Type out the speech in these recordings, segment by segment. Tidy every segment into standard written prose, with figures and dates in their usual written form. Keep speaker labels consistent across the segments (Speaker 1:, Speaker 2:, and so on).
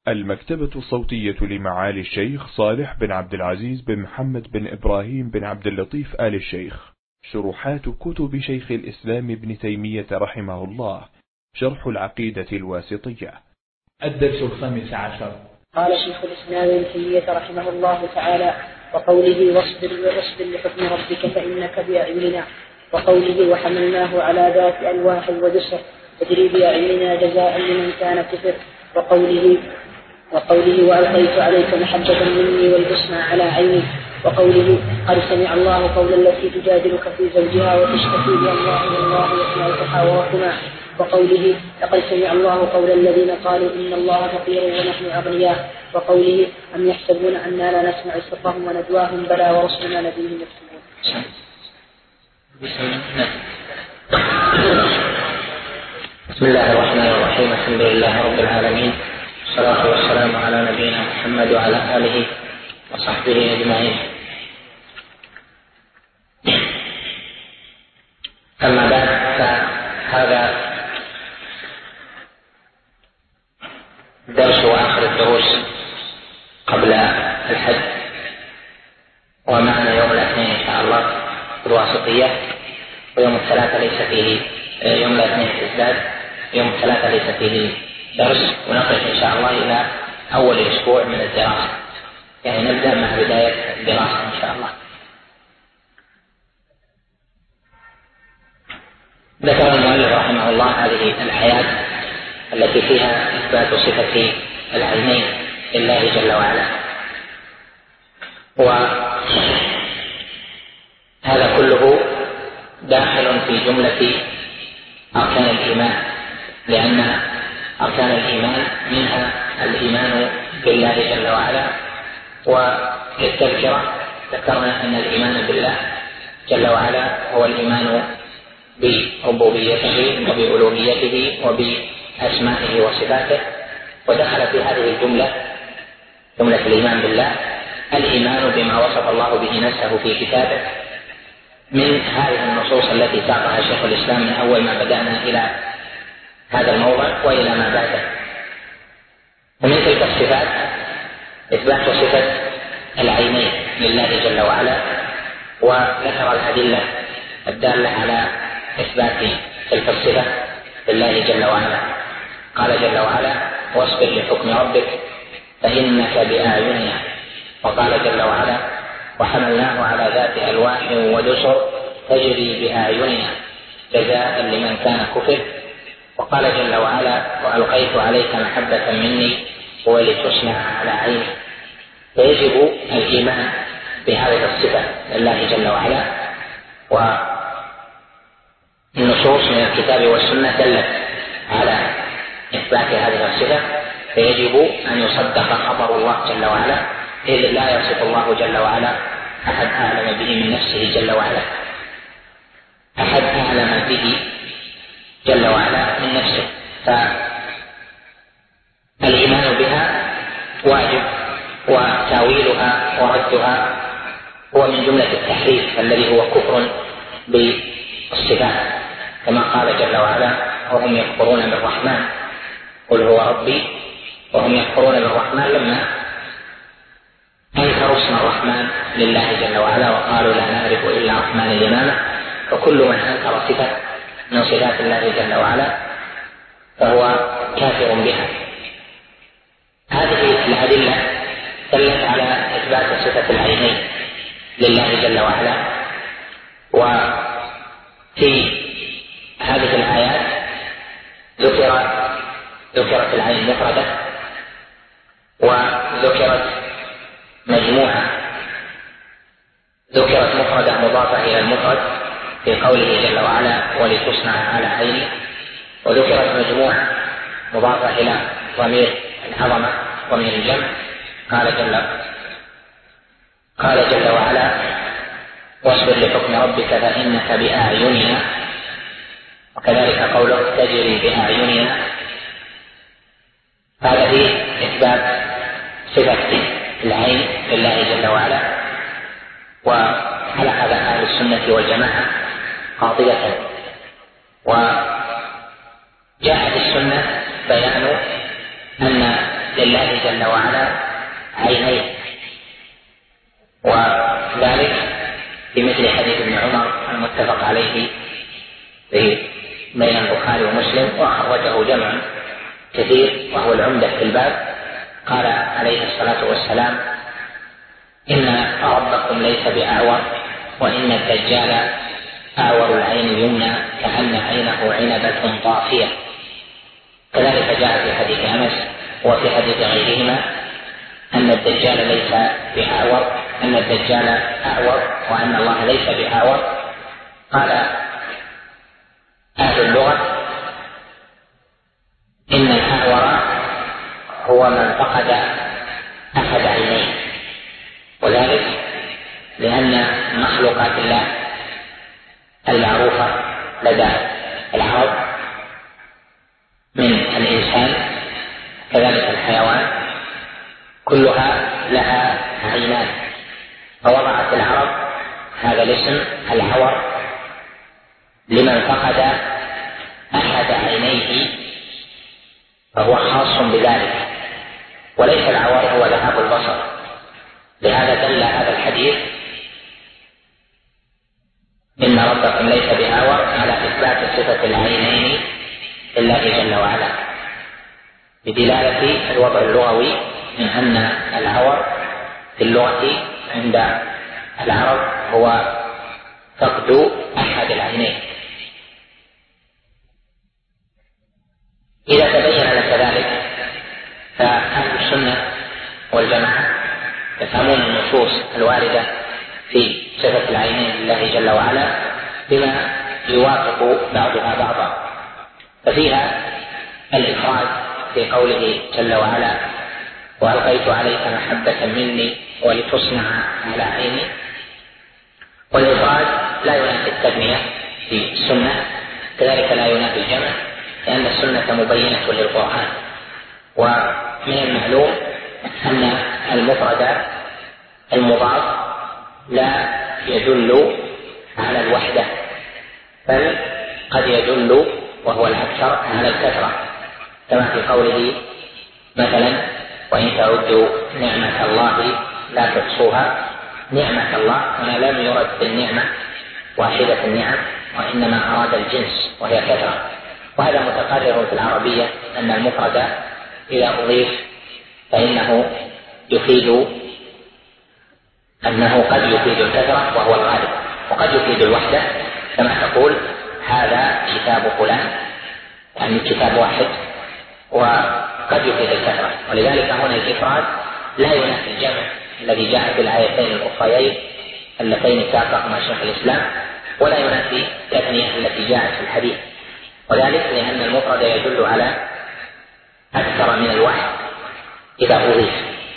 Speaker 1: المكتبة الصوتية لمعالي الشيخ صالح بن عبد العزيز بن محمد بن إبراهيم بن عبد اللطيف آل الشيخ. شروحات كتب شيخ الإسلام ابن تيمية رحمه الله. شرح العقيدة الواسطية.
Speaker 2: الدرس 15.
Speaker 3: قال شيخ الإسلام ابن تيمية رحمه الله تعالى: وقوله واصبر لحكم ربك فإنك بأعيننا، وقوله وحملناه على ذات ألواح ودسر تجري بأعيننا جزاء لمن كان كفر، وقوله وألقيت عليك محبة مني والبصمة على عيني، وقوله قد سمع الله قول التي تجادلك في زوجها وتشتكي إلى الله والله يسمع تحاوركما، وقوله لقد سمع الله قول الذين قالوا إن الله فقير ونحن أغنياء، وقوله أم يحسبون أننا لا نسمع سرهم ونجواهم بلى ورسلنا لديهم يكتبون.
Speaker 4: بسم الله الرحمن الرحيم. الحمد لله رب العالمين، والصلاة والسلام على نبينا محمد وعلى آله وصحبه أجمعين. أما بعد، فهذا درس وآخر الدروس قبل الحج، ومعنا يوم الاثنين إن شاء الله الواسطية، ويوم الثلاثاء ليس فيه، يوم الاثنين تزداد، يوم الثلاثاء ليس فيه درس، ونقف إن شاء الله إلى أول أسبوع من الدراسة، يعني نبدأ مع بداية الدراسة إن شاء الله. ذكر المؤلف رحمه الله هذه الآيات التي فيها إثبات صفة العينين لله جل وعلا، وهذا كله داخل في جملة أركان الإيمان، لأن أركان الإيمان منها الإيمان بالله جل وعلا. وللتذكرة ذكرنا أن الإيمان بالله جل وعلا هو الإيمان بربوبيته وبألوهيته وبأسمائه وصفاته، ودخل في هذه الجملة جملة الإيمان بالله الإيمان بما وصف الله به نفسه في كتابه من هذه النصوص التي ساقها شيخ الإسلام من أول ما بدأنا إلى هذا الموضع وإلى ما بعده. ومن تلك الصفات إثبات صفة العينين لله جل وعلا، وذكر الأدلة الدالة على إثبات تلك الصفة لله جل وعلا. قال جل وعلا: واصبر لحكم ربك فإنك بأعيننا. وقال جل وعلا: وحملناه على ذات ألواح ودسر تجري بأعيننا جزاء لمن كان كفر. وقال جل وعلا: وألقيت عليك محبة مني ولتصنع على عيني. فيجب الإيمان بهذه الصفة لله جل وعلا، والنصوص من الكتاب والسنة دلت على إثبات هذه الصفة، فيجب أن يصدق خبر الله جل وعلا، إذ لا يصف الله جل وعلا أحد أعلم به من نفسه جل وعلا، أحد أعلم به جل وعلا من نفسه، فالإيمان بها واجب، وتاويلها وردها هو من جملة التحريف الذي هو كفر بالصفات، كما قال جل وعلا: وهم يكفرون بالرحمن قل هو ربي، وهم يكفرون بالرحمن لما أنكروا اسم الرحمن لله جل وعلا وقالوا لا نعرف إلا الرحمن الإمامة. فكل من أنكر صفة من صفات الله جل وعلا فهو كافر بها. هذه الأدلة دلت على إثبات صفة العينين لله جل وعلا. وفي هذه الآيات ذكرت العين مفردة، وذكرت مجموعة، ذكرت مفردة مضافة إلى المفرد في قوله جل وعلا: ولتصنع على عيني، وذكرت مجموعة مضافة إلى ضمير العظمة ضمير الجمع. قال جل وعلا: واصبر لحكم ربك فإنك بأعيننا. وكذلك قوله تجري بأعيننا، هذا فيه إثبات صفة العين لله جل وعلا. وعلى هذا أهل السنة والجماعة قاطبة. وجاء في السنة بيان أن لله جل وعلا عينين، وذلك بمثل حديث ابن عمر المتفق عليه بين البخاري ومسلم وأخرجه جمع كثير وهو العمدة في الباب. قال عليه الصلاة والسلام: إن ربكم ليس بأعور، وإن الدجال أعور العين اليمنى كأن عينه عنبة طافية. كذلك جاء في حديث أنس وفي حديث غيرهما أن الدجال ليس بأعور، أن الدجال أعور وأن الله ليس بأعور. قال أهل اللغة: إن الأعور هو من فقد أحد عينيه، وذلك لأن مخلوقات الله المعروفة لدى العرب من الإنسان كذلك الحيوان كلها لها عينان، فوضعت العرب هذا الاسم العور لمن فقد أحد عينيه، فهو خاص بذلك، وليس العور هو ذهاب البصر. لهذا دل هذا الحديث إن ربكم ليس بأعور على إثبات صفة العينين لله جل وعلا، بدلالة الوضع اللغوي من أن العور في اللغة عند العرب هو فقد أحد العينين. إذا تبين لك ذلك فأهل السنة والجماعة يفهمون النصوص الواردة في صفة العينين لله جل وعلا بما يوافق بعضها بعضا، ففيها الإفراد في قوله جل وعلا: وألقيت عليك محبة مني ولتصنع على عيني. والإفراد لا ينافي التثنية في السنة، كذلك لا ينافي الجمع، لأن السنة مبينة للقرآن. ومن المعلوم أن المفرد المضاف لا يدل على الوحدة، بل قد يدل وهو الأكثر على الكثرة، كما في قوله مثلا: وإن تعدوا نعمة الله لا تحصوها. نعمة الله هنا لم يرد بالنعمة واحدة النعم، وإنما أراد الجنس وهي كثرة. وهذا متقرر في العربية أن المفرد إذا أضيف فإنه يفيد أنه قد يفيد الكثرة وهو الغالب، وقد يفيد الوحدة، كما تقول هذا كتاب فلان، يعني كتاب واحد، وقد يفيد الكثرة. ولذلك هنا الإفراد لا ينافي الجمع الذي جاء في الآيتين الأخريين اللتين ساقهما شيخ الإسلام، ولا ينافي التثنية التي جاءت في الحديث، وذلك لأن المفرد يدل على أكثر من الواحد إذا أضيف،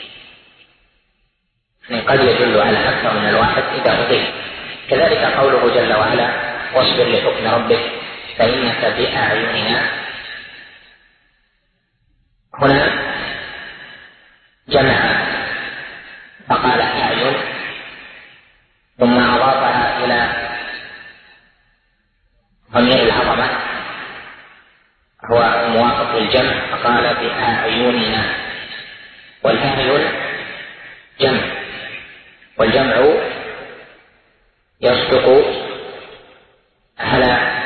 Speaker 4: يعني قد يدل على أكثر من الواحد إذا أضيف. كذلك قوله جل وعلا: واصبر لحكم ربك فإنك بأعيننا. هنا جمع فقال أعين، ثم أضافها إلى ضمير العظمة هو موافق للجمع، فقال بأعيننا. والأعين جمع، والجمع يصدق على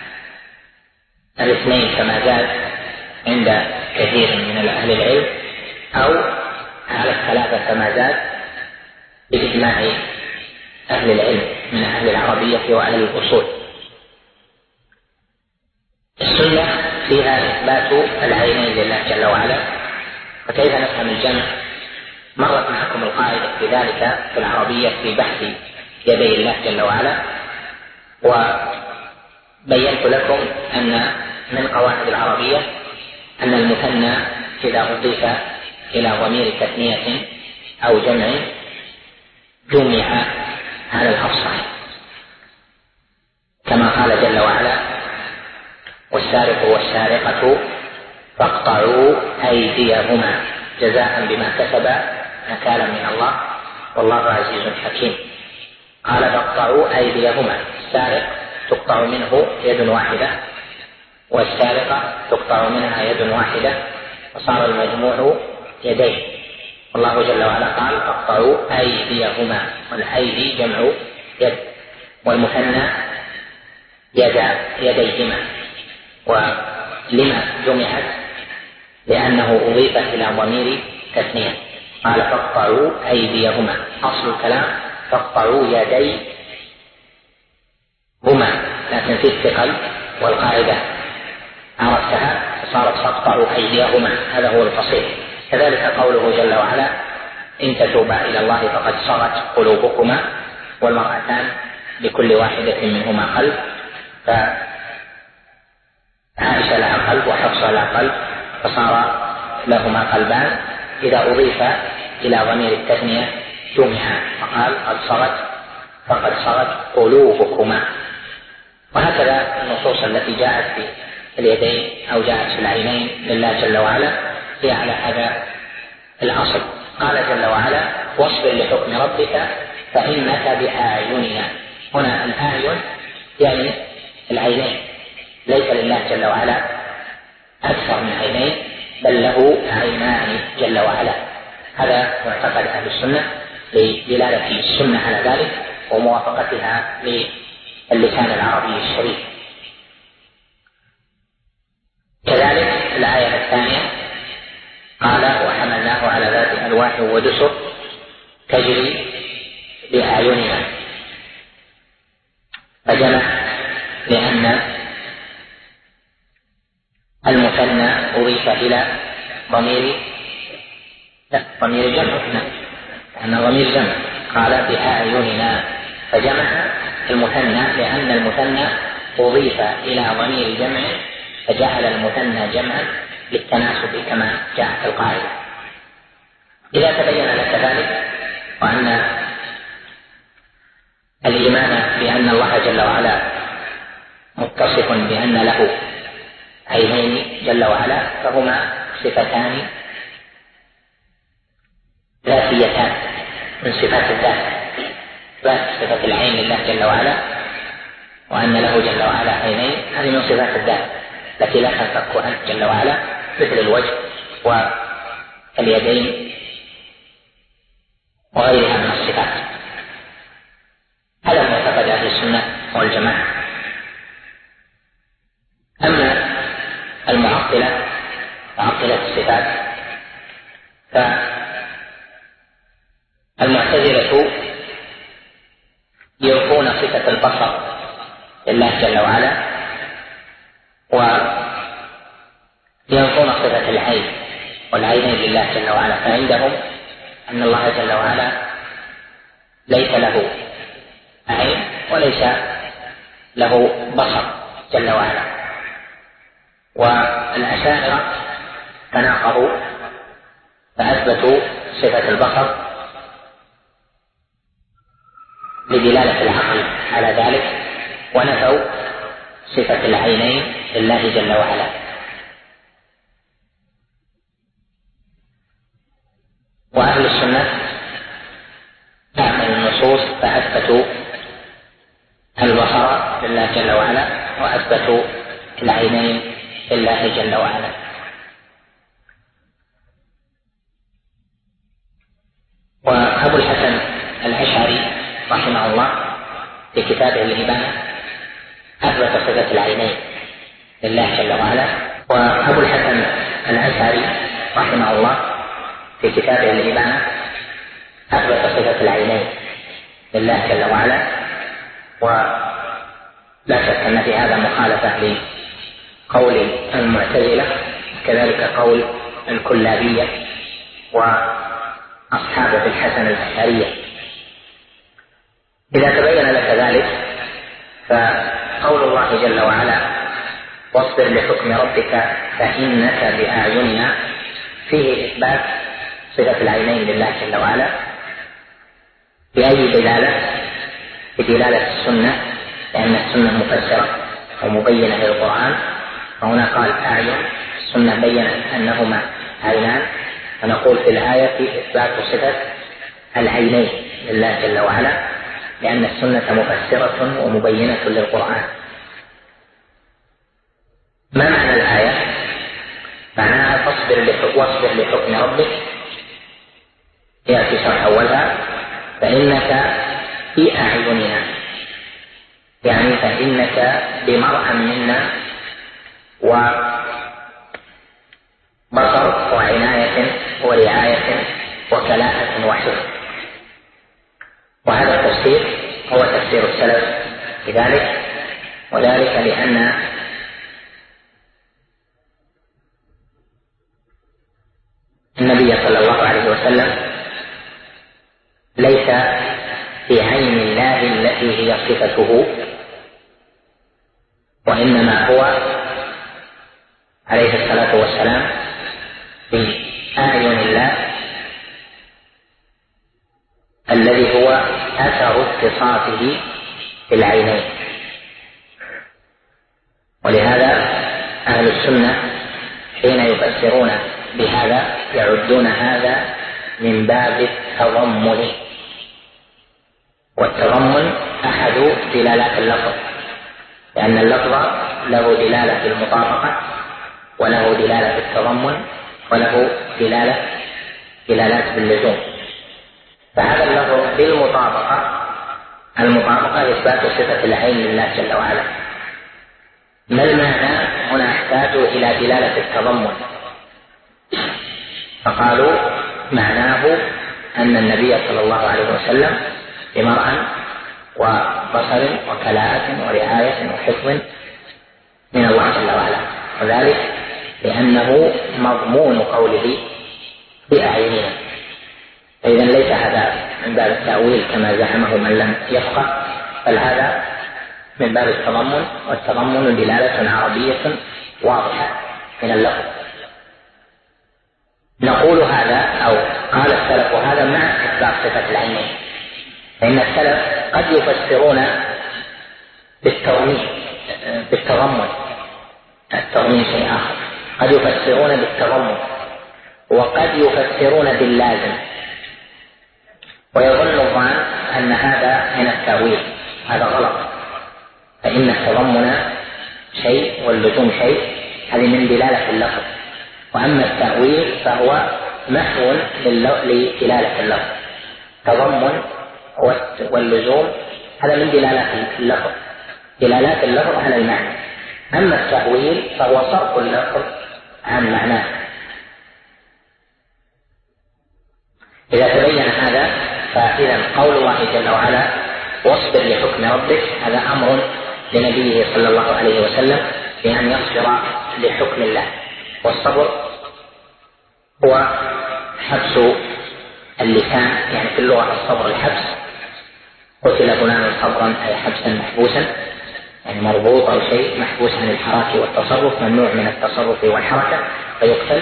Speaker 4: الاثنين كما زاد عند كثير من أهل العلم، أو على الثلاثة كما زاد بإجماع أهل العلم من أهل العربية وأهل الأصول. السنة فيها إثبات العينين لله جل وعلا، فكيف نفهم الجمع؟ مرت معكم القاعدة في ذلك في العربية في بحث يدي الله جل وعلا، وبينت لكم أن من قواعد العربية أن المثنى إذا أضيف إلى ضمير تثنية أو جمع جمع على الأفصح، كما قال جل وعلا: والسارق والسارقة فاقطعوا أيديهما جزاء بما كسبا نكالا من الله والله عزيز حكيم. قال فاقطعوا أيديهما، السارق تقطع منه يد واحدة، والسارقة تقطع منها يد واحدة، وصار المجموع يديه. والله جل وعلا قال فاقطعوا أيديهما، والأيدي جمع يد، والمثنى يديهما. ولما جمعت؟ لأنه أضيف إلى ضمير تثنية. قال فاقطعوا أيديهما، أصل الكلام فاقطعوا يديهما، لكن في الثقل والقاعدة عرفتها فصارت فاقطعوا أيديهما، هذا هو الفصيح. كذلك قوله جل وعلا إن تتوبا إلى الله فقد صغت قلوبكما، والمرأتان لكل واحدة منهما قلب، فعائشة لها قلب وحفصة لها قلب، فصار لهما قلبان. إذا أضيف إلى ضمير التثنية جمع، فقال فقد صغت قلوبكما. وهكذا النصوص التي جاءت في اليدين أو جاءت في العينين لله جل وعلا هي على هذا الأصل. قال جل وعلا واصبر لحكم ربك فإنك بأعيننا. هنا الأعين يعني العينين، ليس لله جل وعلا أكثر من عينين، بل له عينان جل وعلا. هذا معتقد أهل السنة لدلالة السنة على ذلك وموافقتها للسان العربي الشريف. كذلك الآية الثانية قال وحملناه على ذات ألواح ودسر تجري بأعيننا، فجمع لأن المثنى أضيف إلى ضمير جمع، لأن ضمير جمع. قال بأعيننا فجمع المثنى لأن المثنى أضيف إلى ضمير جمع، فجعل المثنى جمعا للتناسب كما جاءت القاعدة. إذا تبين لك ذلك وأن الإيمان بأن الله جل وعلا متصف بأن له عينين جل وعلا، فهما صفتان ذاتيتان من صفات الذات، صفة العين لله جل وعلا، وأن له جل وعلا عينين هذه من صفات الذات التي لا تنفك عنه جل وعلا، مثل الوجه واليدين وغيرها من الصفات. هذا معتقد أهل السنة والجماعة. أما المعطلة الصفات فالمعتزلة ينفون صفة البصر لله جل وعلا، وينفون صفة العين والعينين لله جل وعلا، فعندهم أن الله جل وعلا ليس له عين وليس له بصر جل وعلا. والأشاعرة تناقضوا فأثبتوا صفة البصر لدلالة العقل على ذلك، ونفوا صفة العينين لله جل وعلا. وأهل السنة تعمل النصوص فأثبتوا البصر لله جل وعلا وأثبتوا العينين لله جل وعلا. وأبو الحسن الأشعري رحمه الله في كتابه الإبانة أثبت صفة العينين لله جل وعلا. وأبو الحسن الأشعري رحمه الله في كتابه الإبانة أثبت صفة العينين لله جل وعلا. ولا شك أن في هذا مخالفة لقول المعتزلة، كذلك قول الكلابية وأصحاب أبي الحسن الأشعرية. إذا تبين لك ذلك فقول الله جل وعلا واصبر لحكم ربك فإنك بأعيننا فيه إثبات صفة العينين لله جل وعلا. بأي دلالة؟ بدلالة السنة، لأن السنة مفسرة ومبينة للقرآن، وهنا قال أعين، السنة بيّنت أنهما عينان، فنقول في الآية إثبات صفة العينين لله جل وعلا، لأن السنة مفسرة ومبينة للقرآن. ما معنى الآية؟ معناها واصبر لحكم ربك يأتي شرح أولها فإنك في أعيننا، يعني فإنك بمرأى منا وبصر وعناية ورعاية وكلاءة وحفظ. وهذا التفسير هو تفسير السلف لذلك، وذلك لأن النبي صلى الله عليه وسلم ليس في عين الله التي هي صفته، وإنما هو عليه الصلاة والسلام في أعين الله الذي هو أثر اتصافه في العينين. ولهذا أهل السنة حين يفسرون بهذا يعدون هذا من باب التضمن، والتضمن أحد دلالات اللفظ، لأن اللفظ له دلالة المطابقة وله دلالة التضمن وله دلالات باللزوم. فهذا اللفظ بالمطابقة، المطابقة إثبات صفة العين لله جل وعلا. ما المعنى؟ هنا احتاجوا إلى دلالة التضمن، فقالوا معناه أن النبي صلى الله عليه وسلم بمرأى وبصر وكلاءة ورعاية وحفظ من الله جل وعلا، وذلك لأنه مضمون قوله بأعيننا. فإذا ليس هذا من باب التأويل كما زعمه من لم يفقه، بل هذا من باب التضمن، والتضمن دلالة عربية واضحة من اللفظ. نقول هذا أو قال السلف هذا مع إثبات صفة العينين، فإن السلف قد يفسرون بالتضمن، التضمين شيء آخر، قد يفسرون بالتضمن وقد يفسرون باللازم، ويظن الظان أن هذا من التأويل. هذا غلط، فإن التضمن شيء واللزوم شيء، هذه من دلالة اللفظ، وأما التأويل فهو محو لدلالة اللفظ. تضمن واللزوم هذا من دلالات اللفظ، دلالات اللفظ على المعنى. أما التأويل فهو صرف اللفظ عن معناه. إذا تبين هذا فإذا قول الله جل وعلا واصبر لحكم ربك، هذا أمر لنبيه صلى الله عليه وسلم بأن يصبر لحكم الله. والصبر هو حبس اللسان، يعني في اللغة الصبر الحبس. قتل فلان صبرا أي حبسا محبوسا، يعني مربوط أو شيء محبوس عن الحركة والتصرف، ممنوع من التصرف والحركة فيقتل.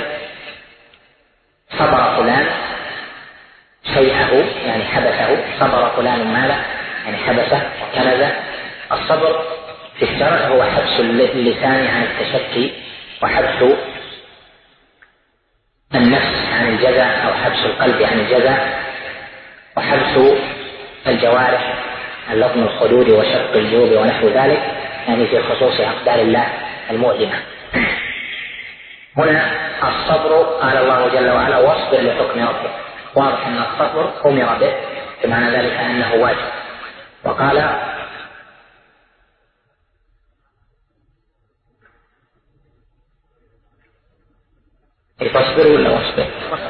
Speaker 4: صبر فلان شيئه يعني حبسه، صبر فلان ماله يعني حبسه وكنزه. الصبر في الشرع هو حبس اللسان عن التشكي، وحبس النفس عن الجزع، أو حبس القلب عن الجزع، وحبس الجوارح عن لطم الخدود وشق الجيوب ونحو ذلك، يعني في خصوص أقدار الله المؤلمة. هنا الصبر قال الله جل وعلا واصبر لحكم ربك، واضح أن الصبر أمر به، بمعنى ذلك أنه واجب. وقال تصبر ولا واصبر؟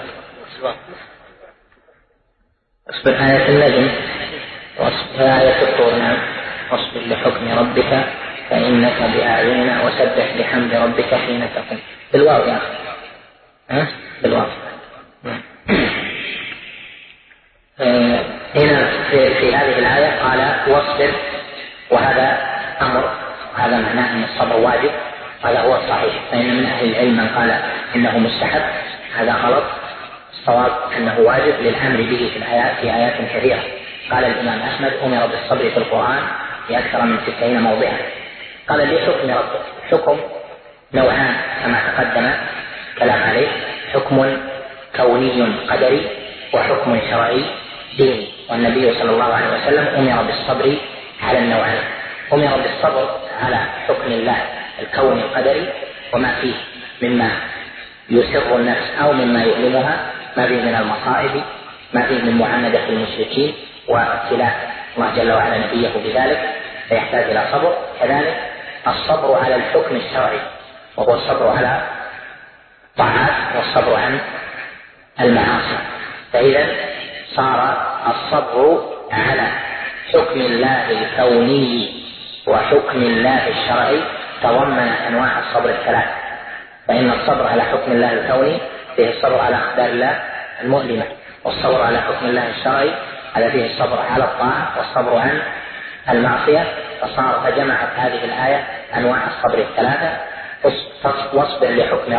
Speaker 4: اصبر آية النجم، واصبر آية الطور، نعم. واصبر لحكم ربك فإنك بأعيننا وسبح بحمد ربك حين تقوم. بالواو يا أخي، بالواو. هنا في هذه الآية قال واصبر، وهذا أمر، هذا معناه أن الصبر واجب، هذا هو الصحيح. فإن من أهل العلم من قال إنه مستحب، هذا غلط. الصواب أنه واجب للأمر به في آيات كثيرة. قال الإمام أحمد أمر بالصبر في القرآن في أكثر من 90 موضعا. قال لي حكم ربك، حكم نوعان كما تقدم كلام عليه، حكم كوني قدري وحكم شرعي ديني. والنبي صلى الله عليه وسلم أمر بالصبر على النوعين، أمر بالصبر على حكم الله الكوني القدري وما فيه مما يسر النفس أو مما يؤلمها، ما فيه من المصائب ما فيه من معاندة المشركين وابتلاء الله جل وعلا نبيه بذلك فيحتاج إلى صبر. كذلك الصبر على الحكم الشرعي وهو الصبر على الطاعات والصبر عن المعاصي. فإذا صار الصبر على حكم الله الكوني وحكم الله الشرعي تضمن أنواع الصبر الثلاث. فإن الصبر على حكم الله الكوني فيه الصبر على أقدار الله المؤلمة، والصبر على حكم الله الشرعي على فيه الصبر على الطاعة والصبر عن المعصية. فجمعت هذه الآية أنواع الصبر الثلاثة. واصبر لحكم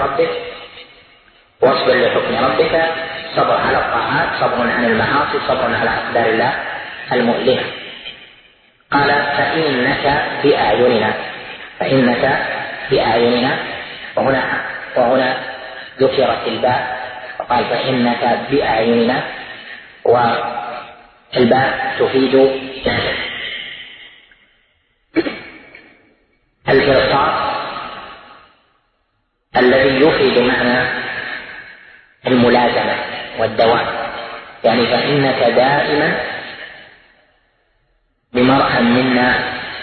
Speaker 4: ربك صبر على الطاعات، صبر عن المعاصي، صبر على أقدار الله المؤلمة. قال فإنك بأعيننا وهنا ذكرت الباء فقال فإنك بأعيننا، والباء تفيد الإرصاد الذي يفيد معنى الملازمة والدوام، يعني فإنك دائما بمرحم منا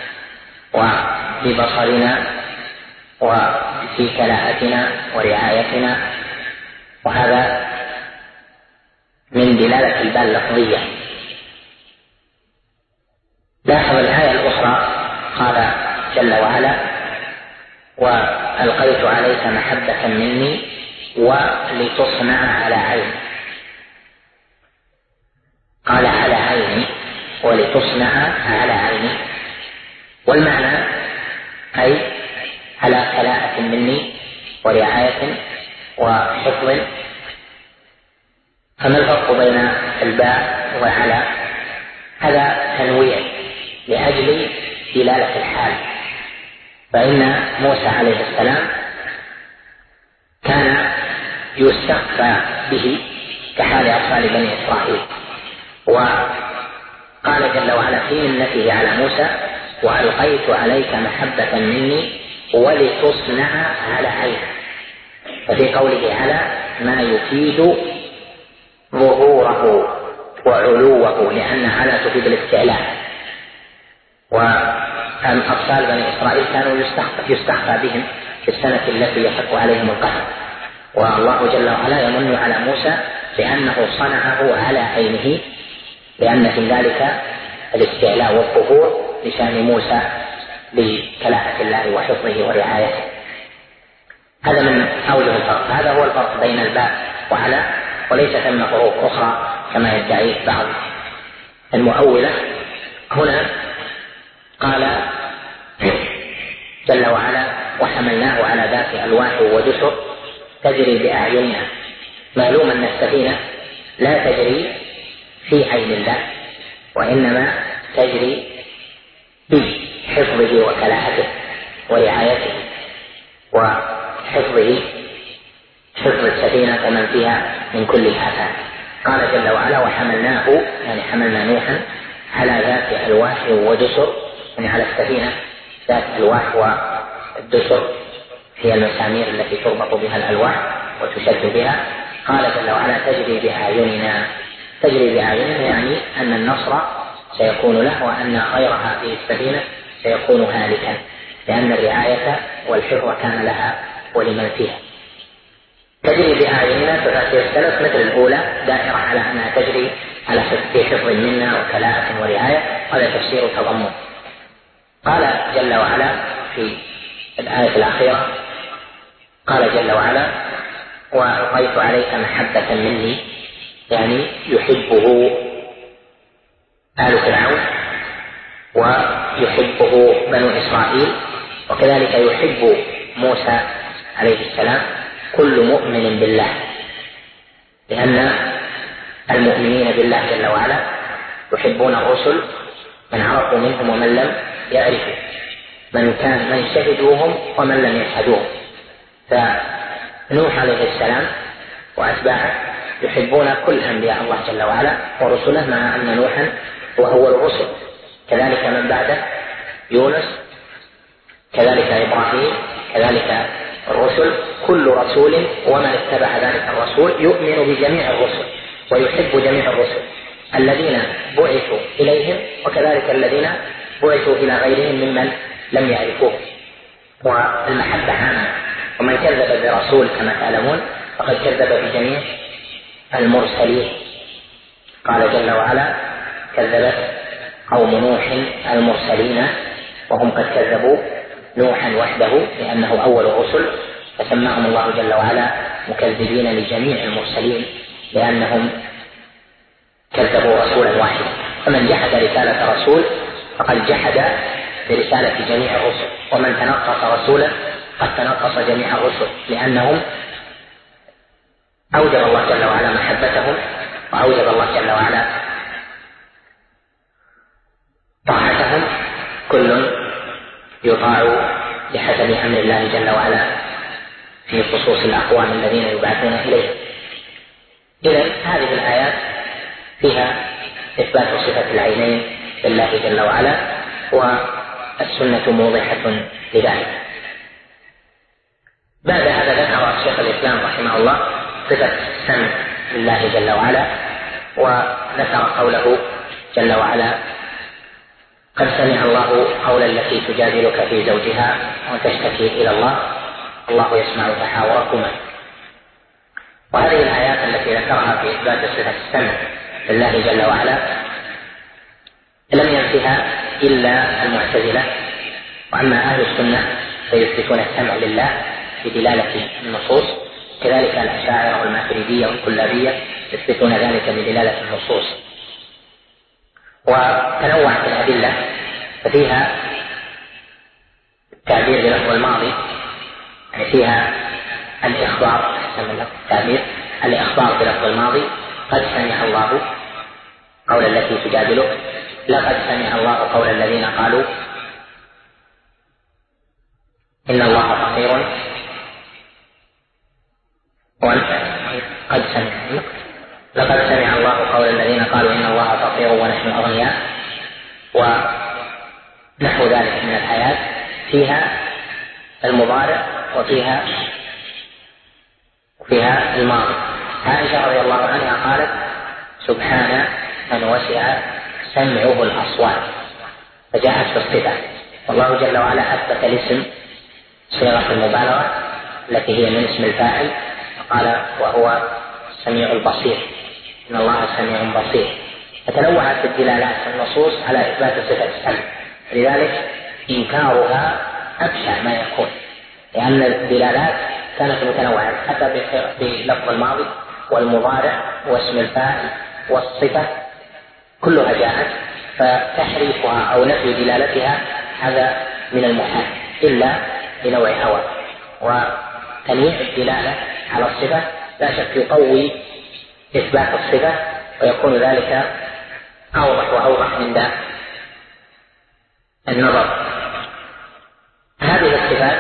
Speaker 4: وببصرنا وفي كلاءتنا ورعايتنا. وهذا من دلالة الباء اللفظية. لاحظ الآية الأخرى قال جل وعلا وألقيت عليك محبة مني ولتصنع على عيني. قال على عيني ولتصنع على عيني، والمعنى أي على كلاءة مني ورعاية وحفظ. فما الفرق بين الباء وعلى؟ هذا تنويع لأجل دلالة الحال. فإن موسى عليه السلام كان يستخفى به كحال أطفال بني إسرائيل، وقال جل وعلا في منته على موسى وألقيت عليك محبة مني ولتصنع على عيني. ففي قوله على ما يفيد ظهوره وعلوه، لأن على تفيد الاستعلاء. وأن أطفال بني إسرائيل كانوا يستخفى بهم في السنة التي يحق عليهم القهر، والله جل وعلا يمن على موسى لأنه صنعه على عينه، لأن في ذلك الاستعلاء والظهور لشأن موسى بكلاءة الله وحفظه ورعايته. هذا من أوجه الفرق. هذا هو الفرق بين الباء وعلى، وليس ثم فروق أخرى كما يدعيه بعض المؤولة. هنا قال جل وعلا وحملناه على ذات ألواح ودسر تجري بأعيننا. معلوم أن السفينة لا تجري في عين الله، وإنما تجري بحفظه وكلاءته ورعايته وحفظه، حفظ السفينة ومن فيها من كل الآفات. قال جل وعلا وحملناه، يعني حملنا نوحا على ذات ألواح ودسر، يعني على السفينة ذات ألواح، والدسر هي المسامير التي تربط بها الألواح وتشد بها. قال جل وعلا تجري بأعيننا. تجري بأعيننا يعني أن النصر سيكون له، وأن خيرها في السفينة سيكون هالكا، لأن الرعاية والحفظ كان لها ولمن فيها. تجري بأعيننا تفاسير السلف مثل الأولى دائرة على أنها تجري على حفظ منا وكلاءة ورعاية، هذا تفسير تضمن. قال جل وعلا في الآية الأخيرة قال جل وعلا وألقيت عليك محبة مني، يعني يحبه آل فرعون ويحبه بنو إسرائيل، وكذلك يحب موسى عليه السلام كل مؤمن بالله، لأن المؤمنين بالله جل وعلا يحبون الرسل من عرفوا منهم ومن لم يعرفوا، من شهدوهم ومن لم يشهدوهم. فنوح عليه السلام وأتباعه يحبون كل أنبياء الله جل وعلا ورسله، مع أن نوحا هو أول الرسل، كذلك من بعده يونس، كذلك إبراهيم، كذلك الرسل. كل رسول ومن اتبع ذلك الرسول يؤمن بجميع الرسل، ويحب جميع الرسل الذين بعثوا إليهم وكذلك الذين بعثوا إلى غيرهم ممن لم يعرفوه. والمحبة عامة، ومن كذب برسول كما تعلمون فقد كذب بجميع المرسلين. قال جل وعلا: كذبت قوم نوح المرسلين وهم قد كذبوا نوحا وحده لأنه أول الرسل، فسماهم الله جل وعلا مكذبين لجميع المرسلين لأنهم كذبوا رسولا واحدا. فمن جحد رسالة رسول فقد جحد برسالة جميع الرسل، ومن تنقص رسولا قد تنقص جميع الرسل، لأنهم أوجب الله جل وعلا محبتهم وأوجب الله جل وعلا طاعتهم، كل يطاع بحسب أمر الله جل وعلا في خصوص الأقوام الذين يبعثون إليه. إذن هذه الآيات فيها إثبات صفة العينين لله جل وعلا، والسنة موضحة لذلك. بعد هذا ذكر شيخ الإسلام رحمه الله صفة السمع لله جل وعلا، وذكر قوله جل وعلا: قد سمع الله قول التي تجادلك في زوجها وتشتكي إلى الله الله يسمع تحاوركما. وهذه الآيات التي ذكرها في إثبات صفة السمع لله جل وعلا لم ينفها إلا المعتزلة، وأما أهل السنة فيثبتون السمع لله بدلالة النصوص، كذلك الأشاعرة والماتريدية والكلابية يثبتون ذلك بدلالة النصوص. وتنوعت الأدلة، ففيها التعبير بلفظ الماضي، يعني فيها الإخبار، التعبير الإخبار بلفظ الماضي: قد سمع الله قول التي تجادلك، لقد سمع الله قول الذين قالوا إن الله فقير قد سمع، لقد سمع الله قول الذين قالوا إن الله فقير ونحن أغنياء، ونحو ذلك من الآيات فيها المضارع وفيها الماضي. عائشة رضي الله عنها قالت: سبحان من وسع سمعه الأصوات، فجاءت في الصفة، والله جل وعلا أثبت الاسم صيغة المبالغة التي هي من اسم الفاعل، قال: وهو السميع البصير، إن الله سميع بصير. فتنوعت الدلالات النصوص على إثبات صفة السمع، لذلك إنكارها أبشع ما يكون، لأن الدلالات كانت متنوعة حتى بلفظ الماضي والمضارع واسم الفاعل والصفة كلها جاءت، فتحريفها أو نفي دلالتها هذا من المحال إلا بنوع هوى. وتنويع الدلالة على الصفة لا شك يقوي إثبات الصفة، ويكون ذلك أوضح وأوضح عند النظر. هذه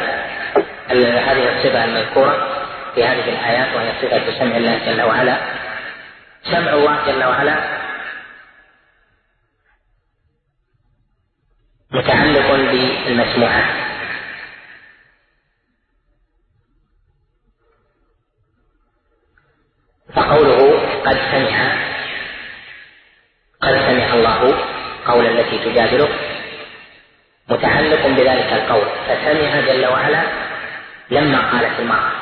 Speaker 4: الصفة المذكورة في هذه الآيات وهي صفة سمع الله جل وعلا، سمع الله جل وعلا متعلق بالمسموعات، فقوله قد سمع الله قول التي تجادلك متعلق بذلك القول، فسمع جل وعلا لما قالت المرأة.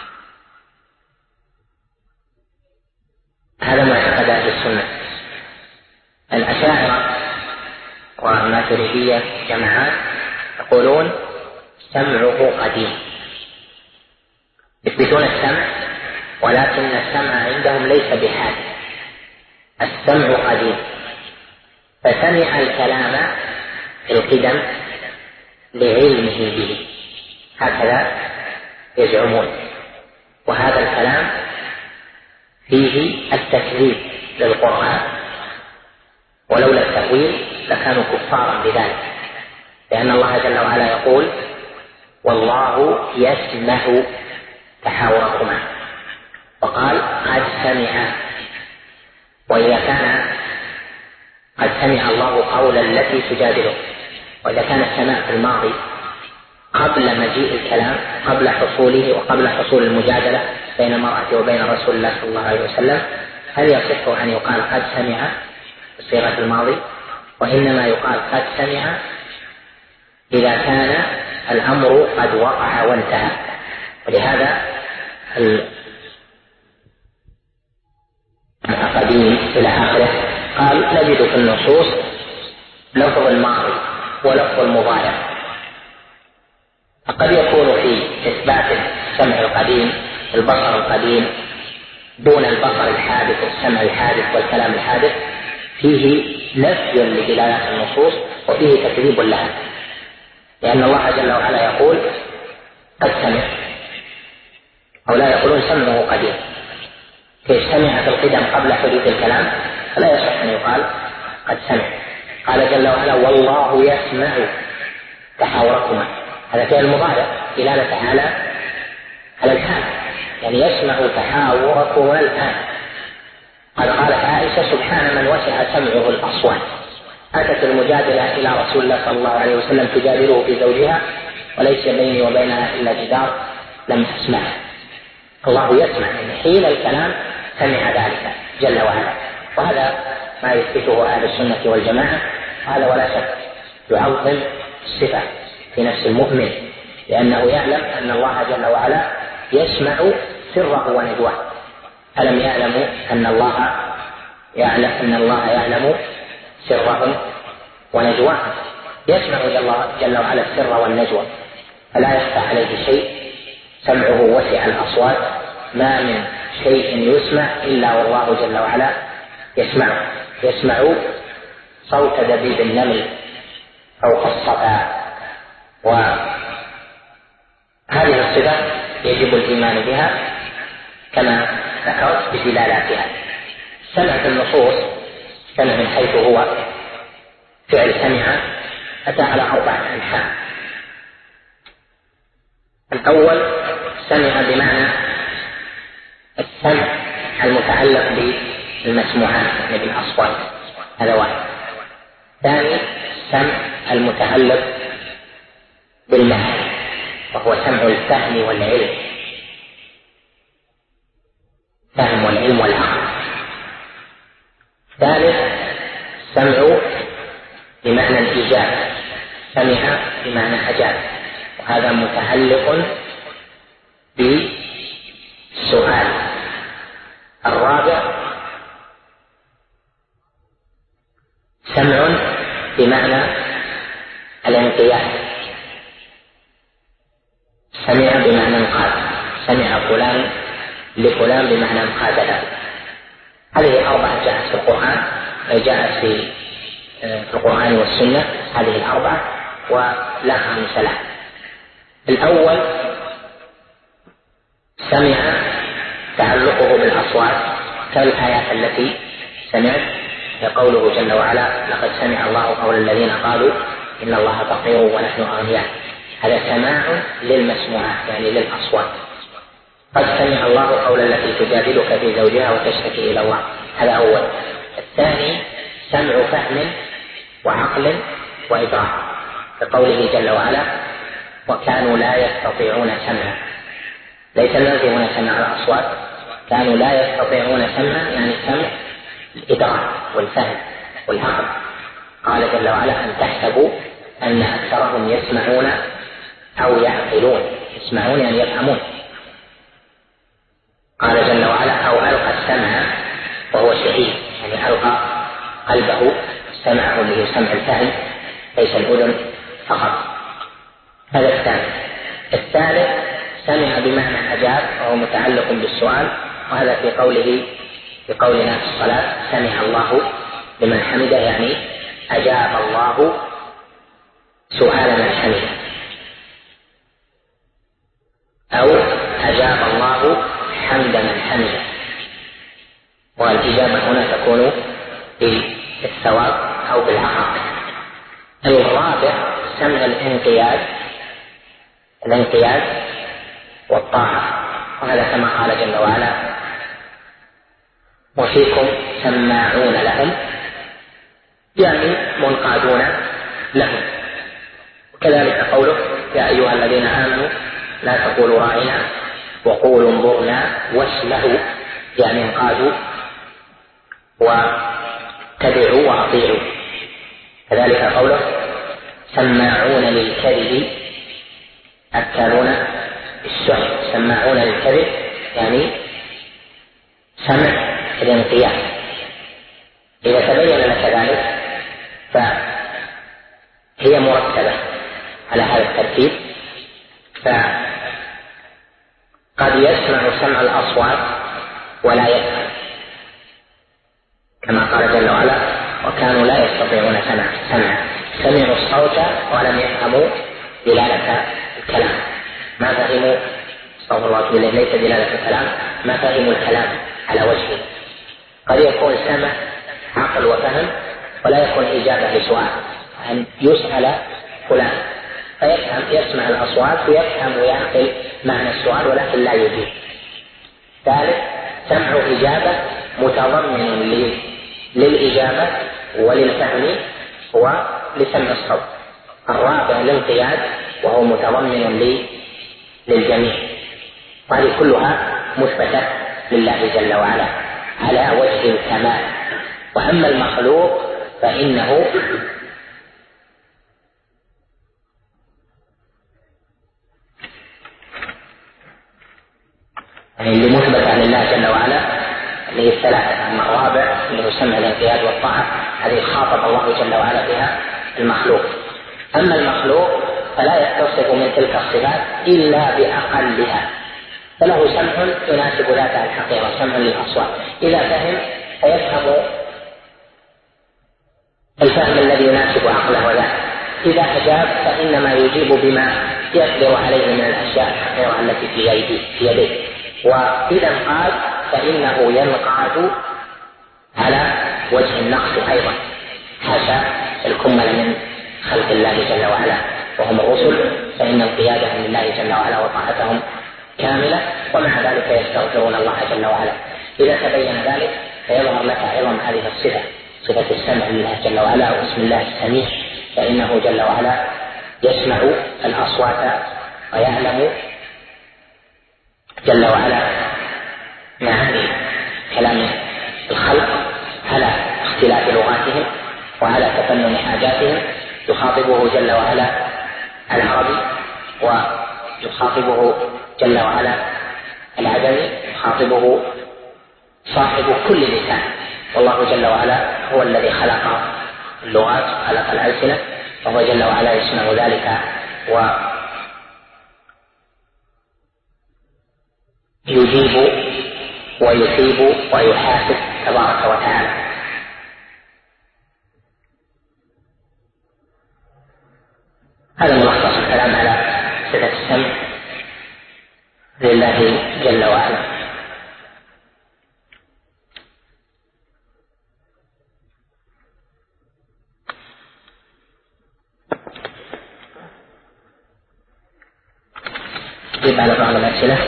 Speaker 4: هذا ما اعتقد أهل السنة. الأشاعرة والماتريدية جماعات يقولون سمعه قديم، يثبتون السمع ولكن السمع عندهم ليس بحال، السمع قديم، فسمع الكلام في القدم لعلمه به، هكذا يزعمون. وهذا الكلام فيه التكذيب للقرآن، ولولا التأويل لكانوا كفارا بذلك، لأن الله جل وعلا يقول: والله يسمع تحاوركما، وقال قد سمع. وإذا كان قد سمع الله قول التي تجادلك، وإذا كان السماع في الماضي قبل مجيء الكلام، قبل حصوله وقبل حصول المجادلة بين المرأة وبين رسول الله صلى الله عليه وسلم، هل يصح أن يقال قد سمع بصيغة الماضي؟ وإنما يقال قد سمع إذا كان الأمر قد وقع وانتهى. ولهذا المعتقدين إلى آخره قال نجد في النصوص لفظ الماضي ولفظ المضارع، فقد يكون في إثبات السمع القديم البصر القديم دون البصر الحادث والسمع الحادث والكلام الحادث فيه نفي لدلالات النصوص وفيه تكذيب لها، لأن الله جل وعلا يقول قد سمع، أو لا يقولون سمعه قديم، كيف سمع في القدم قبل حدوث الكلام فلا يصح أن يقال قد سمع. قال جل وعلا والله يسمع تحاوركما، هذا فعل المضارع دلالة على الحال، يعني يسمع تحاوركما الآن. قد قالت عائشة سبحان من وسع سمعه الأصوات، أتت المجادلة إلى رسول الله صلى الله عليه وسلم تجادله في زوجها وليس بيني وبينها إلا جدار لم أسمعه. الله يسمع من حين الكلام سمع ذلك جل وعلا، وهذا ما يثبته أهل السنة والجماعة، هذا ولا شك يعظم الصفة في نفس المؤمن، لأنه يعلم أن الله جل وعلا يسمع سره ونجواه. ألم يعلموا أن الله يعلم سرهم ونجواهم؟ يسمع جل وعلا السر والنجوى، فلا يخفى عليه شيء، سمعه وسع الأصوات، ما من شيء يسمع إلا والله جل وعلا يسمع صوت دبيب النمل فوق الصفا. وهذه الصفة يجب الإيمان بها كما ذكرت بدلالاتها. سمع في النصوص سمع من حيث هو فعل سمع أتى على 4 أنحاء. الأول سمع بمعنى السمع المتعلق بالمسموعات يعني بالأصوات، هذا واحد. ثاني سمع المتعلق بالمعاني وهو سمع الفهم والعلم، فهم والعلم والعقل. ثالث سمع بمعنى الإجابة، سمع بمعنى أجاب، وهذا متعلق بالسؤال. الرابع سمع بمعنى الانقياد، سمع بمعنى انقاد، سمع فلان لفلان بمعنى انقاد له. هذه 4 جاءت في القرآن، جاءت في القرآن والسنة، هذه 4 ولها مثلا. الأول سمع تعلقه بالأصوات كالآيات التي سمعت، يقوله جل وعلا لقد سمع الله قول الذين قالوا إن الله فقير ونحن أغنياء، هذا سماع للمسموعات يعني للأصوات. قد سمع الله قول التي تجادلك في زوجها وتشتكي إلى الله، هذا أول. الثاني سمع فهم وعقل وإدراك، كقوله جل وعلا وكانوا لا يستطيعون سمعا، ليس الذي هنا سمع الأصوات، كانوا لا يستطيعون سمعا يعني سمع الإدراك والفهم والعقل. قال جل وعلا أن تحسبوا أن أكثرهم يسمعون أو يعقلون، يسمعون يعني يفهمون. قال جل وعلا أو ألقى السمع وهو شهيد، يعني ألقى قلبه سمعه اللي هو سمع الفهم ليس الأذن فقط. هذا الثاني. الثالث سمع بمعنى أجاب وهو متعلق بالسؤال، وهذا في قولنا في الصلاة سمع الله لمن حمده، يعني أجاب الله سؤال من حمده، أو أجاب الله حمد من حمده. والإجابة هنا تكون بالثواب أو بالعقاب. الرابع سمع الانقياد والطاعة، وهذا كما قال جل وعلا وفيكم سماعون لهم، يعني منقادون لهم. وكذلك قوله يا أيها الذين آمنوا لا تقولوا راعنا وقولوا انظرنا واسمعوا، يعني انقادوا واتبعوا وأطيعوا. كذلك قوله سماعون للكذب أكالون السحت. سماعون للكذب يعني سمع الانقياد. إذا تبين لك ذلك فهي مرتبة على هذا الترتيب، فقد يسمع سمع الأصوات ولا يفهم، كما قال جل وعلا وكانوا لا يستطيعون سمع سمعوا الصوت ولم يفهموا دلالة الكلام. ما فهموا استغفر الله بالله ليس دلالة الكلام، ما فهموا الكلام على وجهه. قد يكون سمع عقل وفهم ولا يكون إجابة لسؤال، أن يسأل فلان فيفهم يسمع الأصوات ويفهم ويعقل معنى السؤال ولكن لا يجيب. ثالث سمع إجابة متضمن للإجابة وللفهم ولسمع الصوت. الرابع الانقياد وهو متضمن للجميع. وهذه كلها مثبتة لله جل وعلا على وجه الكمال. وأما المخلوق فإنه يعني اللي مثبت عن الله جل وعلا اللي هي الثلاثة. أما الرابع اللي هو سمع الانقياد والطاعة هذه خاطب الله جل وعلا بها المخلوق. أما المخلوق فلا يتصف من تلك الصفات إلا بأقلها، فله سمع يناسب ذاتها الحقيقة، سمع للأصوات. إذا فهم فيفهم الفهم الذي يناسب عقله وذاته. إذا أجاب فإنما يجيب بما يقدر عليه من الأشياء الحقيقة التي في يديه. وإذا انقاد فإنه ينقاد على وجه النقص أيضا، حاشا الكمل من خلق الله جل وعلا وهم الرسل، فإن انقيادهم لله جل وعلا وطاعتهم كاملة، ومع ذلك يستغفرون الله جل وعلا. إذا تبين ذلك فيظهر لك أيضا هذه الصفة، صفة السمع لله جل وعلا واسم الله السميع، فإنه جل وعلا يسمع الأصوات ويعلم جل وعلا معاني كلام الخلق على اختلاف لغاتهم وعلى تفنن حاجاتهم. يخاطبه جل وعلا العربي ويخاطبه جل وعلا العجمي، يخاطبه صاحب كل لسان. والله جل وعلا هو الذي خلق اللغات خلق الألسنة، وهو جل وعلا يسمع ذلك ويجيب ويثيب ويحاسب تبارك وتعالى. هذا ملخص الكلام على صفة السمع لله جل وعلا. نجيب على بعض الأسئلة.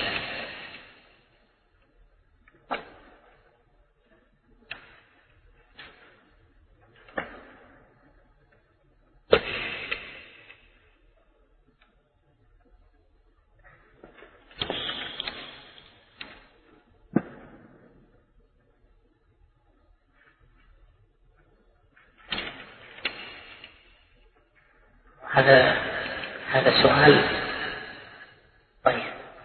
Speaker 4: هذا سؤال طيب.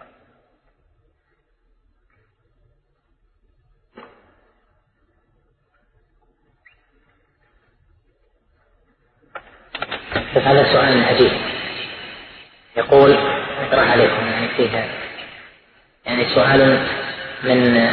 Speaker 4: هذا سؤال عجيب. يقول اقرأ عليكم يعني فيها يعني سؤال من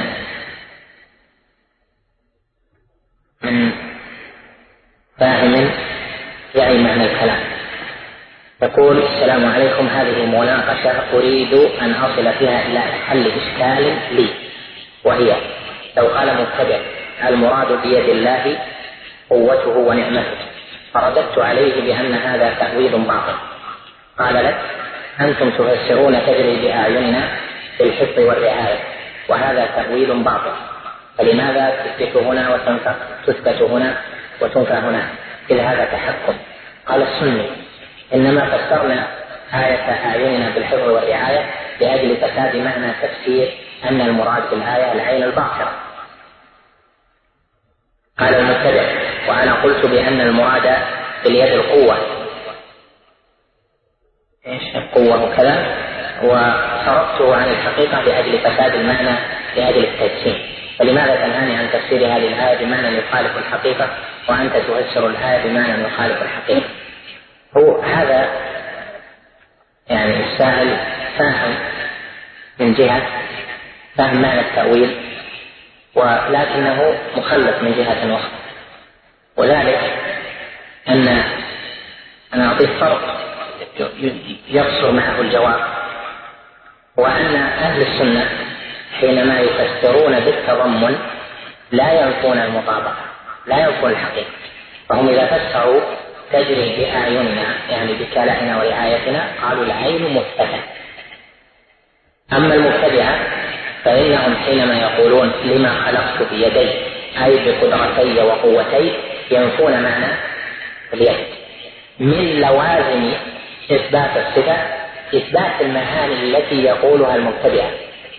Speaker 4: فاهم يعني معنى الكلام. يقول السلام عليكم، هذه مناقشة أريد أن أصل فيها إلى حل إشكال لي، وهي لو قال مبتدع المراد بيد الله قوته ونعمته، فرددت عليه بأن هذا تأويل باطل. قال لك أنتم تفسرون تجري بأعيننا بالحفظ والرعاية، وهذا تأويل باطل، فلماذا تثبت هنا وتثبت هنا وتنفى هنا؟ إذ هذا تحكم. قال السني إنما فسرنا آية أعيننا بالحفظ والرعاية لأجل فساد معنى تفسير أن المراد بالآية العين الباصرة، قال المبتدع: وأنا قلت بأن المراد باليد القوة، القوة وكذا، وصرفته عن الحقيقة لأجل فساد المعنى لأجل التجسيم. فلماذا تنهاني عن تفسير هذه الآية بمعنى يخالف الحقيقة وأنت تفسر الآية بمعنى يخالف الحقيقة؟ هو هذا يعني السائل فاهم من جهة فهم معنى التأويل، ولكنه مخلف من جهة أخرى، وذلك أن أنا أضيف فرق يقصر معه الجواب، وأن أهل السنة حينما يفسرون بالتضمن لا ينفون المطابقة، لا ينفون الحقيقة. فهم إذا فسروا تجري بأعيننا يعني بكلامنا ورعايتنا قالوا العين مثبتة. أما المبتدعة فإنهم حينما يقولون لما خلقت بيدي أي بقدرتي وقوتي ينفون معنى اليد. من لوازم إثبات الصفة إثبات المعاني التي يقولها المبتدعة،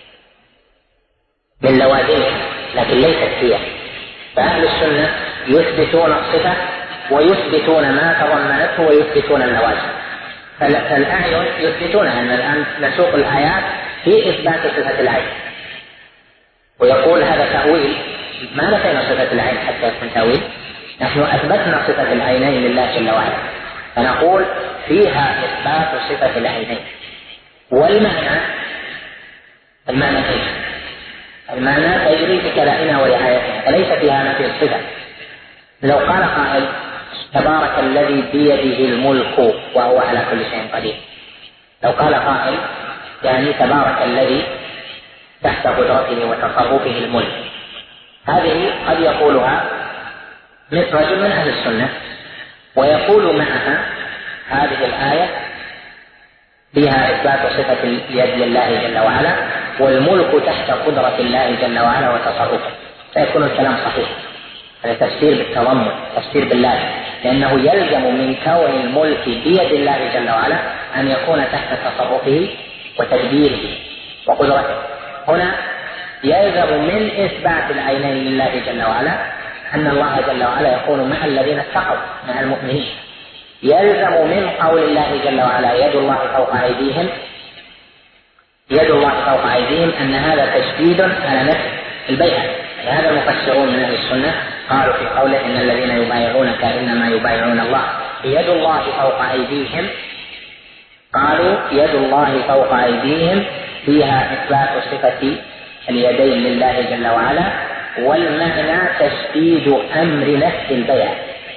Speaker 4: من لوازمها، لكن ليست هي. فأهل السنة يثبتون الصفة ويثبتون ما تضمنته ويثبتون اللوازم. فالأعين يثبتونها، أن الآن نسوق الآيات في إثبات صفة العين، ويقول هذا تأويل، ما نفينا صفة العين حتى يكون تأويل، نحن أثبتنا صفة العينين لله جل وعلا، فنقول فيها إثبات صفة العينين. والمعنى المعنى إيش؟ المعنى تجري بكلائنا ورعايتنا، فليس فيها نفي الصفة. لو قال قائل تبارك الذي بيده الملك وهو على كل شيء قدير، لو قال قائل يعني تبارك الذي تحت قدرته وتصرفه الملك، هذه قد يقولها مثل رجل من أهل السنة ويقول معها هذه الآية فيها إثبات صفة اليد لله جل وعلا والملك تحت قدرة الله جل وعلا وتصرفه، فيكون الكلام صحيح. هذا تفسير بالتضمن، تفسير بالله، لأنه يلزم من كون الملك بيد الله جل وعلا أن يكون تحت تصرفه وتدبيره وقدرته. هنا يلزم من إثبات العينين لله جل وعلا أن الله جل وعلا يكون مع الذين اتقوا، مع المؤمنين. يلزم من قول الله جل وعلا يد الله فوق أيديهم، يد الله فوق أيديهم، أن هذا تشديد على نفس البيعة. هذا المفسرون من أهل السنة قالوا في قوله إن الذين يبايعونك إنما يبايعون الله يد الله فوق أيديهم، قالوا يد الله فوق أيديهم فيها إثبات صفة اليدين لله جل وعلا، والمعنى تشديد أمر نفس البيع.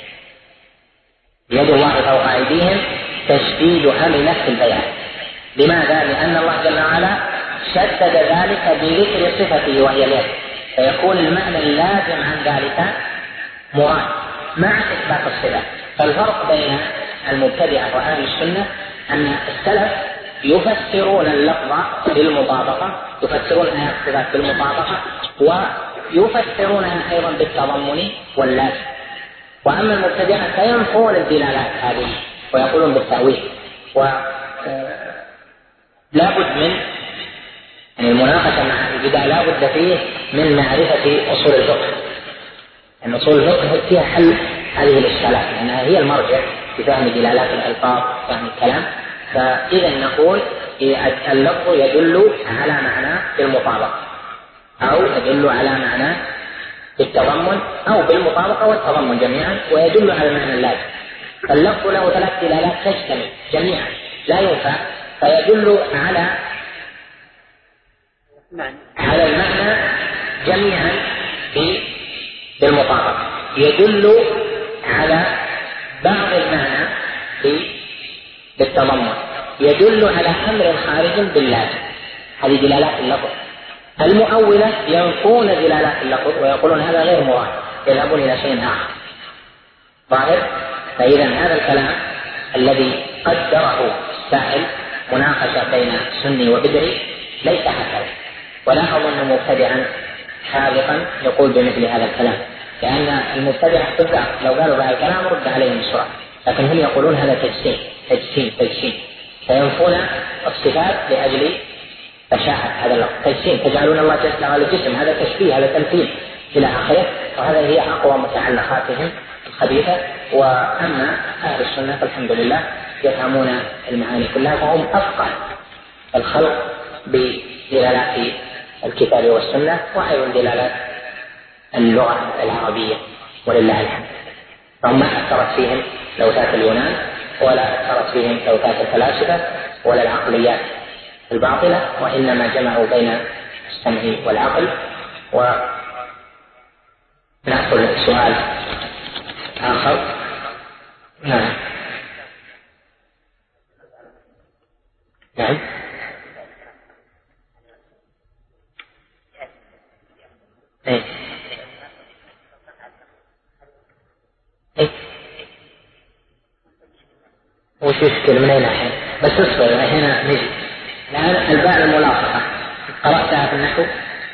Speaker 4: يد الله فوق أيديهم تشديد أمر نفس البيع. لماذا؟ لأن الله جل وعلا شدد ذلك بذكر صفته وهي اليد، فيكون المعنى اللازم عن ذلك مراد مع إثبات الصفة. فالفرق بين المبتدعة وأهل السنة أن السلف يفسرون اللفظ بالمطابقة، يفسرون آيات الصفات بالمطابقة ويفسرونها أيضا بالتضمن واللازم. وأما المبتدعة فينفون الدلالات هذه ويقولون بالتأويل. ولا بد من المناقشة مع البدع، لا بد فيه من معرفة أصول الفقه. أن أصول الفقه فيها حل هذه الإشكالات، لأنها هي المرجع في فهم دلالات الألفاظ، فهم الكلام. فإذا نقول اللفظ يدل على معنى بالمطابقة، أو يدل على معنى بالتضمن، أو بالمطابقة والتضمن جميعا، ويدل على المعنى اللازم. فاللفظ له 3 دلالات تشتمل جميعا لا ينفع، فيدل على المعنى جميعا بالمطابقة، يدل على بعض المعنى بالتضمن، يدل على أمر خارج باللازم. هذه دلالات اللفظ. المؤولة ينفون دلالات اللفظ ويقولون هذا غير مراد، يذهبون إلى شيء آخر ظاهر. فإذا هذا الكلام الذي قدره السائل مناقشة بين سني وبدعي ليس هكذا، ولا أظن مبتدعا حاذقا يقول بمثل هذا الكلام، لأن المبتدع بالذات لو قالوا بهذا الكلام رد عليهم بسرعة، لكن هم يقولون هذا تجسيم تجسيم تجسيم، فينفون الصفات لأجل تشاهد هذا اللفظ. تجسيم، تجعلون الله جل وعلا جسم، هذا تشبيه، هذا تمثيل. إلى آخره، وهذا هي أقوى متعلقاتهم الخبيثة. وأما أهل السنة فالحمد لله يفهمون المعاني كلها، فهم أفقه الخلق بدلالات الكتاب والسنة وأيضا دلالات اللغة العربية ولله الحمد. فهم ما أثرت فيهم لوثات اليونان ولا أثرت فيهم لوثات الفلاسفة ولا العقليات الباطلة، وإنما جمعوا بين السمع والعقل. ونأخذ سؤال آخر. نعم وش يشكل من أي ناحية؟ بس اصبر هنا نجي الآن الباء الملاصقة قرأتها في النحو،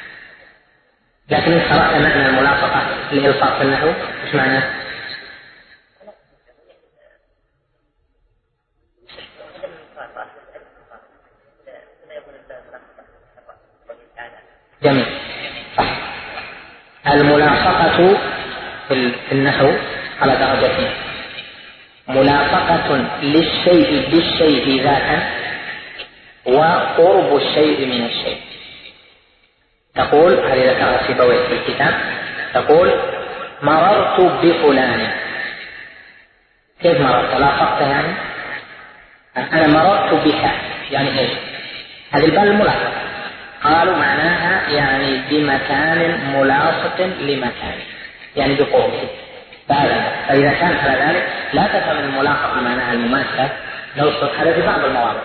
Speaker 4: لكن قرأت معنى الملاصقة الإلصاق في النحو ايش معناه؟ جميل. الملاصقة في النحو على درجتين: ملاصقة للشيء بالشيء ذاتا، وقرب الشيء من الشيء. تقول هذه ذكرها سيبويه في الكتاب، تقول مررت بفلان. كيف مررت؟ لاصقت يعني أنا مررت بك، يعني إيش؟ هذه البال الملاصقة. قالوا معناها يعني بمكان ملاصق لمكان، يعني بقربه. فإذا كان على ذلك لا تفهم الملاصقة معناها المماثلة، نوصف هذا في بعض المواضع.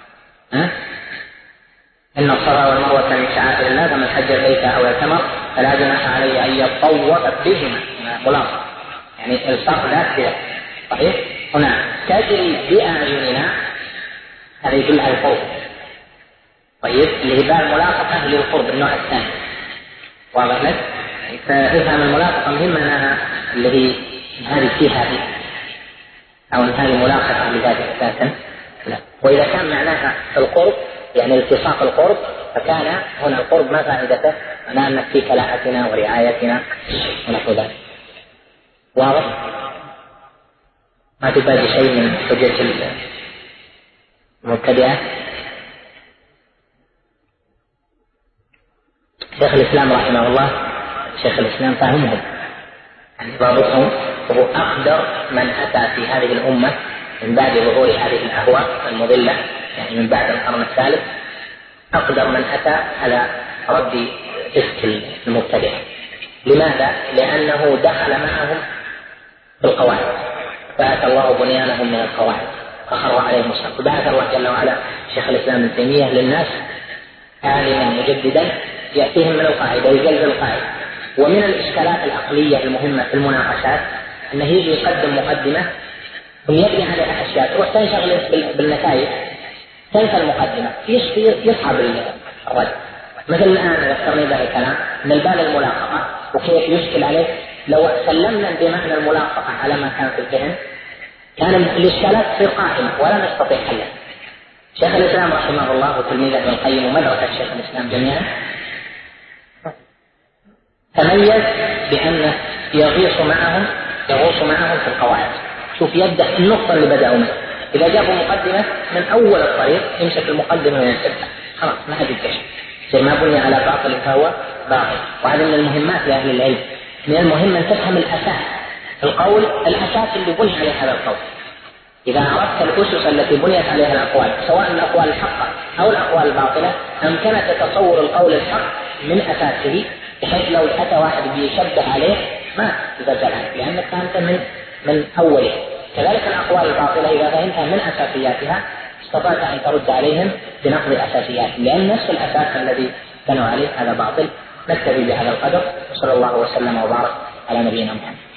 Speaker 4: إن الصفا والمروة من شعائر الله، فمن حج البيت أو اعتمر فلا جناح عليه أن يطوف بهما. ملاصقة يعني الصق ذات كذا، صحيح؟ هنا تجري بأعيننا، هذا يدل على القرب. طيب الهباء الملاصقة للقرب النوع الثاني، واضح لك؟ فافهم الملاصقة مهمة أنها اللي هي هذه فيها هذه، أو أن هذه ملاصقة لذلك أساسا. لا. وإذا كان معناها القرب يعني التصاق القرب، فكان هنا القرب ما فائدته؟ أنا أنك في كلاءتنا ورعايتنا ونحو ذلك. واضح؟ ما تبادي شيء من حجة المبتدئة. شيخ الإسلام رحمه الله، شيخ الإسلام فهمهم يعني ضابطهم، وهو أقدر من أتى في هذه الأمة من بعد ظهور هذه الأهواء المضلة، يعني من بعد القرن الثالث، أقدر من أتى على رد إفك المبتدع. لماذا؟ لأنه دخل معهم في القواعد، فأتى الله بنيانهم من القواعد فخر عليهم الصف. فبعث الله جل وعلا شيخ الإسلام ابن تيمية للناس عالما مجددا يأتيهم من القاعدة ويجلد القاعدة. ومن الإشكالات العقلية المهمة في المناقشات أنه يجي يقدم مقدمة ثم يبني عليها أشياء تروح تنشغل بالنتائج، تنسى المقدمة، يصعب الرد. مثل الآن ذكرني بهذا الكلام من البال الملاصقة وكيف يشكل عليه. لو سلمنا بمعنى الملاصقة على ما كان في الذهن كان الإشكالات تصير قائمة ولا نستطيع حلها. شيخ الإسلام رحمه الله وتلميذه ابن القيم ومدرسة شيخ الإسلام جميعا تميز بأنه يغوص معهم في القواعد. شوف يبدأ النقطة اللي بدأوا منها، إذا جابوا مقدمة من أول الطريق يمسك المقدمة وينسبها، خلاص ما حد يكتشف. شيء ما بني على باطل فهو باطل. وهذا من المهمات لأهل العلم، من المهم أن تفهم الأساس القول، الأساس اللي بني عليه هذا القول. إذا عرفت الأسس التي بنيت عليها الأقوال، سواء الأقوال الحقة أو الأقوال الباطلة، أمكنك تصور القول الحق من أساسه، بحيث لو أتى واحد بيشبه عليه ما تزجل عنه لأنك فهمت من أوله. كذلك الأقوال الباطلة إذا فهمتها من أساسياتها استطعت أن ترد عليهم بنقض أساسياتهم، لأن نفس الأساس الذي بنوا عليه هذا باطل. نكتفي بهذا القدر، وصلى الله وسلم وبارك على نبينا محمد.